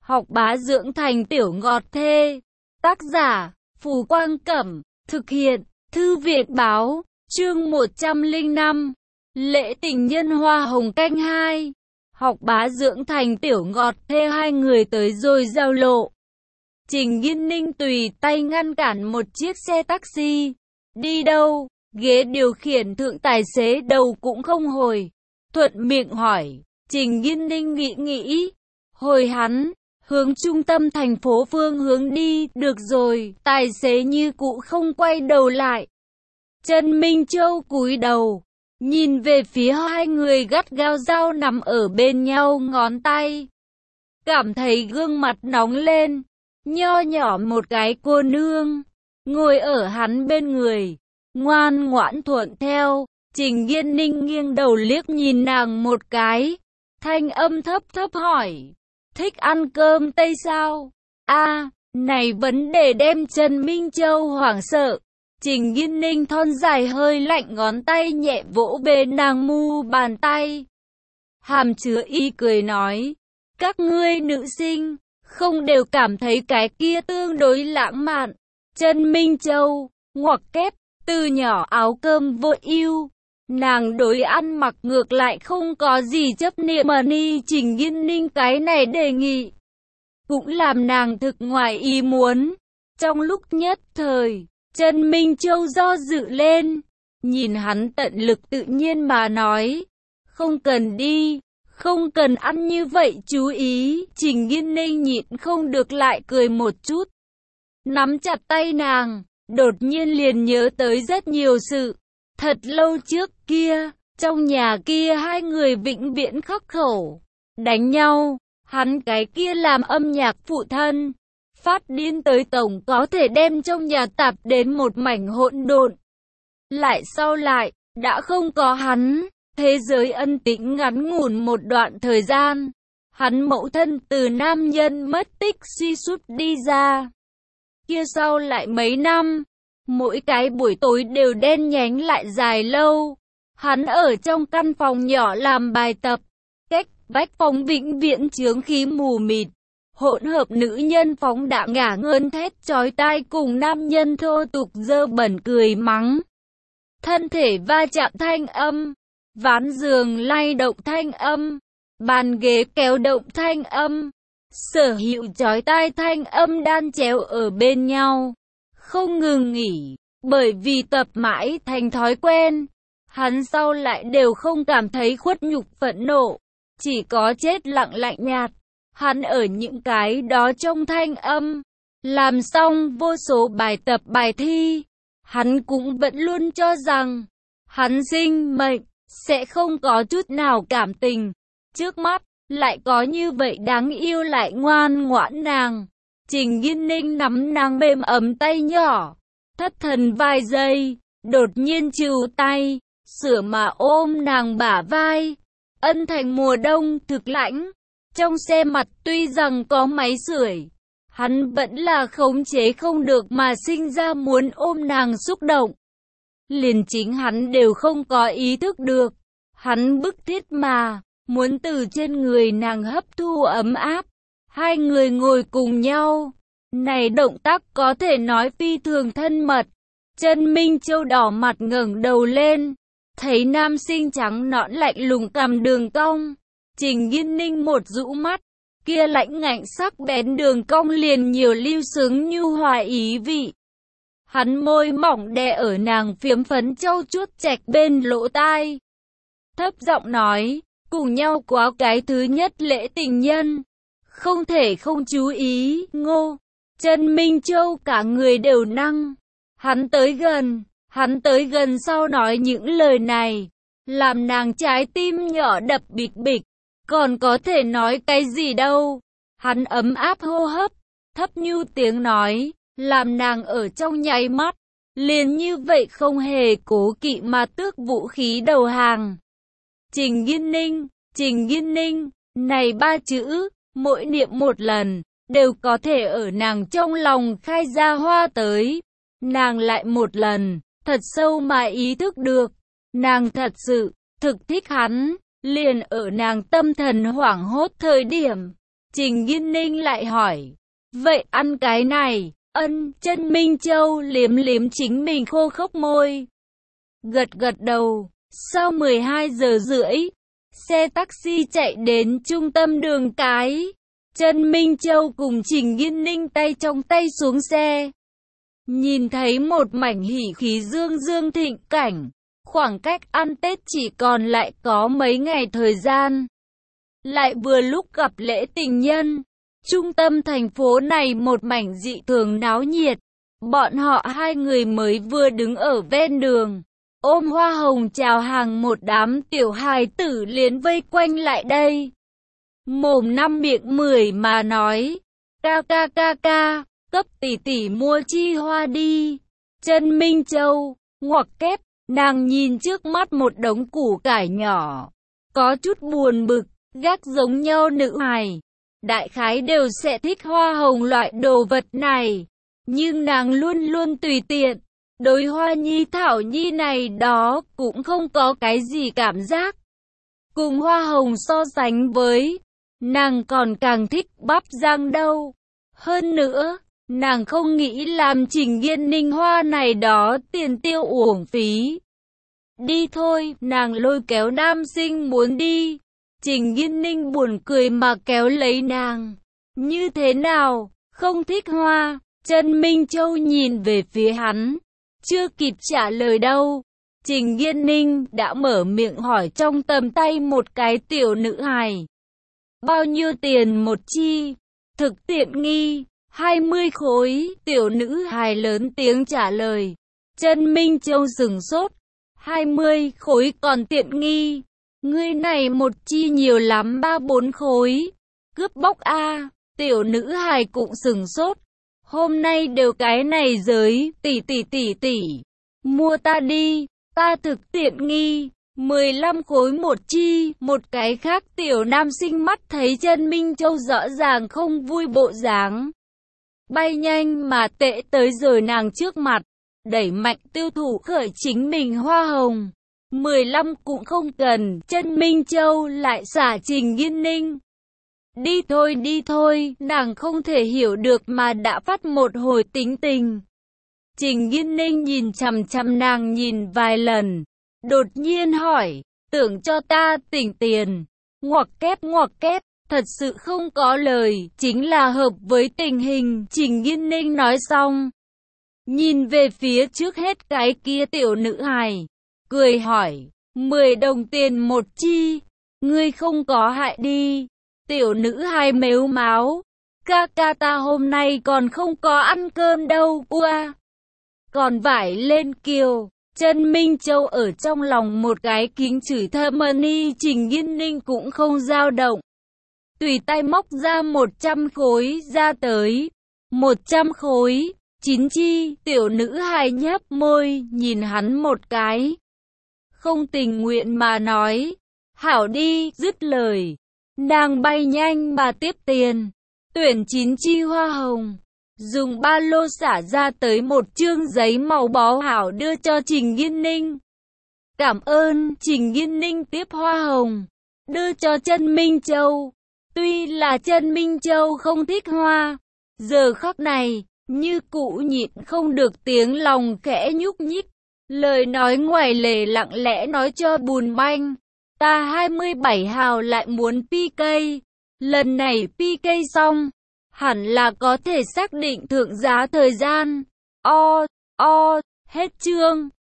Học bá dưỡng thành tiểu ngọt thê. Tác giả, Phù Quang Cẩm. Thực hiện, Thư viện Báo. Chương 105. Lễ tình nhân hoa hồng canh 2. Học bá dưỡng thành tiểu ngọt thê. Hai người tới rồi giao lộ. Trình Nghiên Ninh tùy tay ngăn cản một chiếc xe taxi. Đi đâu? Ghế điều khiển thượng tài xế đầu cũng không hồi. Thuận miệng hỏi. Trình Nghiên Ninh nghĩ. Hồi hắn, hướng trung tâm thành phố phương hướng đi. Được rồi, tài xế như cũ không quay đầu lại. Trần Minh Châu cúi đầu, nhìn về phía hai người gắt gao dao nằm ở bên nhau ngón tay. Cảm thấy gương mặt nóng lên, nho nhỏ một cái cô nương, ngồi ở hắn bên người, ngoan ngoãn thuận theo. Trình Nghiên Ninh nghiêng đầu liếc nhìn nàng một cái, thanh âm thấp thấp hỏi, thích ăn cơm Tây sao? Này vấn đề đem Trần Minh Châu hoảng sợ. Trình Nghiên Ninh thon dài hơi lạnh ngón tay nhẹ vỗ bên nàng mu bàn tay. Hàm chứa ý cười nói, các ngươi nữ sinh, không đều cảm thấy cái kia tương đối lãng mạn. Trần Minh Châu, ngoặc kép, từ nhỏ áo cơm vô ưu. Nàng đối ăn mặc ngược lại không có gì chấp niệm mà ni. Trình Nghiên Ninh cái này đề nghị cũng làm nàng thực ngoài ý muốn. Trong lúc nhất thời, Trần Minh Châu do dự lên, nhìn hắn tận lực tự nhiên mà nói, không cần đi, không cần ăn như vậy chú ý. Trình Nghiên Ninh nhịn không được lại cười một chút, nắm chặt tay nàng, đột nhiên liền nhớ tới rất nhiều sự. Thật lâu trước kia, trong nhà kia hai người vĩnh viễn khắc khẩu, đánh nhau, hắn cái kia làm âm nhạc phụ thân, phát điên tới tổng có thể đem trong nhà tạp đến một mảnh hỗn độn. Lại sau lại, đã không có hắn, thế giới ân tĩnh ngắn ngủn một đoạn thời gian. Hắn mẫu thân từ nam nhân mất tích suy sút đi ra. Kia sau lại mấy năm, mỗi cái buổi tối đều đen nhánh lại dài lâu. Hắn ở trong căn phòng nhỏ làm bài tập, cách vách phòng vĩnh viễn chướng khí mù mịt. Hỗn hợp nữ nhân phóng đãng ngả ngớn thét chói tai cùng nam nhân thô tục dơ bẩn cười mắng. Thân thể va chạm thanh âm, ván giường lay động thanh âm, bàn ghế kéo động thanh âm, sở hữu chói tai thanh âm đan chéo ở bên nhau, không ngừng nghỉ, bởi vì tập mãi thành thói quen. Hắn sau lại đều không cảm thấy khuất nhục phẫn nộ, chỉ có chết lặng lạnh nhạt. Hắn ở những cái đó trong thanh âm, làm xong vô số bài tập bài thi, hắn cũng vẫn luôn cho rằng, hắn sinh mệnh, sẽ không có chút nào cảm tình. Trước mắt, lại có như vậy đáng yêu lại ngoan ngoãn nàng. Trình Nghiên Ninh nắm nàng mềm ấm tay nhỏ, thất thần vài giây, đột nhiên trừ tay, sửa mà ôm nàng bả vai. Ân thành mùa đông thực lãnh. Trong xe mặt tuy rằng có máy sưởi, hắn vẫn là khống chế không được mà sinh ra muốn ôm nàng xúc động. Liền chính hắn đều không có ý thức được. Hắn bức thiết mà, muốn từ trên người nàng hấp thu ấm áp. Hai người ngồi cùng nhau. Này động tác có thể nói phi thường thân mật. Trần Minh Châu đỏ mặt ngẩng đầu lên, thấy nam sinh trắng nõn lạnh lùng cằm đường cong. Trình Nghiên Ninh một rũ mắt, kia lãnh ngạnh sắc bén đường cong liền nhiều lưu sướng nhu hòa ý vị. Hắn môi mỏng đè ở nàng phiếm phấn châu chuốt chạch bên lỗ tai. Thấp giọng nói, cùng nhau qua cái thứ nhất lễ tình nhân. Không thể không chú ý, ngô. Trần Minh Châu cả người đều năng. Hắn tới gần sau nói những lời này, làm nàng trái tim nhỏ đập bịch bịch. Còn có thể nói cái gì đâu. Hắn ấm áp hô hấp, thấp nhu tiếng nói, làm nàng ở trong nháy mắt, liền như vậy không hề cố kỵ mà tước vũ khí đầu hàng. Trình Nghiên Ninh, này ba chữ, mỗi niệm một lần, đều có thể ở nàng trong lòng khai ra hoa tới. Nàng lại một lần, thật sâu mà ý thức được, nàng thật sự, thực thích hắn. Liền ở nàng tâm thần hoảng hốt thời điểm, Trình Nghiên Ninh lại hỏi, vậy ăn cái này? Chân Minh Châu liếm liếm chính mình khô khốc môi. Gật gật đầu. Sau 12 giờ rưỡi, xe taxi chạy đến trung tâm đường cái. Chân Minh Châu cùng Trình Nghiên Ninh tay trong tay xuống xe. Nhìn thấy một mảnh hỉ khí dương dương thịnh cảnh. Khoảng cách ăn Tết chỉ còn lại có mấy ngày thời gian. Lại vừa lúc gặp lễ tình nhân. Trung tâm thành phố này một mảnh dị thường náo nhiệt. Bọn họ hai người mới vừa đứng ở ven đường. Ôm hoa hồng chào hàng, một đám tiểu hài tử liền vây quanh lại đây. Mồm năm miệng mười mà nói, ca ca ca ca, cấp tỷ tỷ mua chi hoa đi. Chân Minh Châu, ngoặc kép, nàng nhìn trước mắt một đống củ cải nhỏ. Có chút buồn bực, gác giống nhau nữ hài. Đại khái đều sẽ thích hoa hồng loại đồ vật này. Nhưng nàng luôn luôn tùy tiện. Đối hoa nhi thảo nhi này đó cũng không có cái gì cảm giác. Cùng hoa hồng so sánh với, nàng còn càng thích bắp rang đâu. Hơn nữa, nàng không nghĩ làm Trình Nghiên Ninh hoa này đó tiền tiêu uổng phí. Đi thôi, nàng lôi kéo nam sinh muốn đi. Trình Nghiên Ninh buồn cười mà kéo lấy nàng. Như thế nào, không thích hoa? Chân Minh Châu nhìn về phía hắn. Chưa kịp trả lời đâu, Trình Nghiên Ninh đã mở miệng hỏi trong tầm tay một cái tiểu nữ hài. Bao nhiêu tiền một chi? Thực tiện nghi, 20 khối, tiểu nữ hài lớn tiếng trả lời. Chân Minh Châu sửng sốt, 20 khối còn tiện nghi, ngươi này một chi nhiều lắm 3-4 khối, cướp bóc a. Tiểu nữ hài cũng sửng sốt. Hôm nay đều cái này giới, tỷ, mua ta đi, ta thực tiện nghi, 15 khối một chi. Một cái khác tiểu nam sinh mắt thấy Chân Minh Châu rõ ràng không vui bộ dáng, bay nhanh mà tệ tới rồi nàng trước mặt, đẩy mạnh tiêu thụ khởi chính mình hoa hồng. 15 cũng không cần, Chân Minh Châu lại xả Trình Nghiên Ninh. Đi thôi, nàng không thể hiểu được mà đã phát một hồi tính tình. Trình Nghiên Ninh nhìn chằm chằm nàng nhìn vài lần, đột nhiên hỏi, tưởng cho ta tỉnh tiền. Ngoặc kép, thật sự không có lời, chính là hợp với tình hình. Trình Nghiên Ninh nói xong, nhìn về phía trước hết cái kia tiểu nữ hài, cười hỏi, 10 đồng tiền một chi, ngươi không có hại đi. Tiểu nữ hài mếu máo, ca ca ta hôm nay còn không có ăn cơm đâu, ua. Còn vải lên kiều. Chân Minh Châu ở trong lòng một cái kính chửi thơm ni. Trình Nghiên Ninh cũng không dao động, tùy tay móc ra 100 khối ra tới. 100 khối, 9 chi. Tiểu nữ hài nhếch môi nhìn hắn một cái, không tình nguyện mà nói, hảo đi. Dứt lời, nàng bay nhanh mà tiếp tiền, tuyển 9 chi hoa hồng, dùng ba lô xả ra tới một chương giấy màu bó hảo đưa cho Trình Nghiên Ninh. Cảm ơn. Trình Nghiên Ninh tiếp hoa hồng, đưa cho Chân Minh Châu. Tuy là Chân Minh Châu không thích hoa, giờ khắc này, như cũ nhịn không được tiếng lòng khẽ nhúc nhích. Lời nói ngoài lề lặng lẽ nói cho Bùn Banh, ta 27 hào lại muốn PK. Lần này PK xong, hẳn là có thể xác định thượng giá thời gian. Hết chương.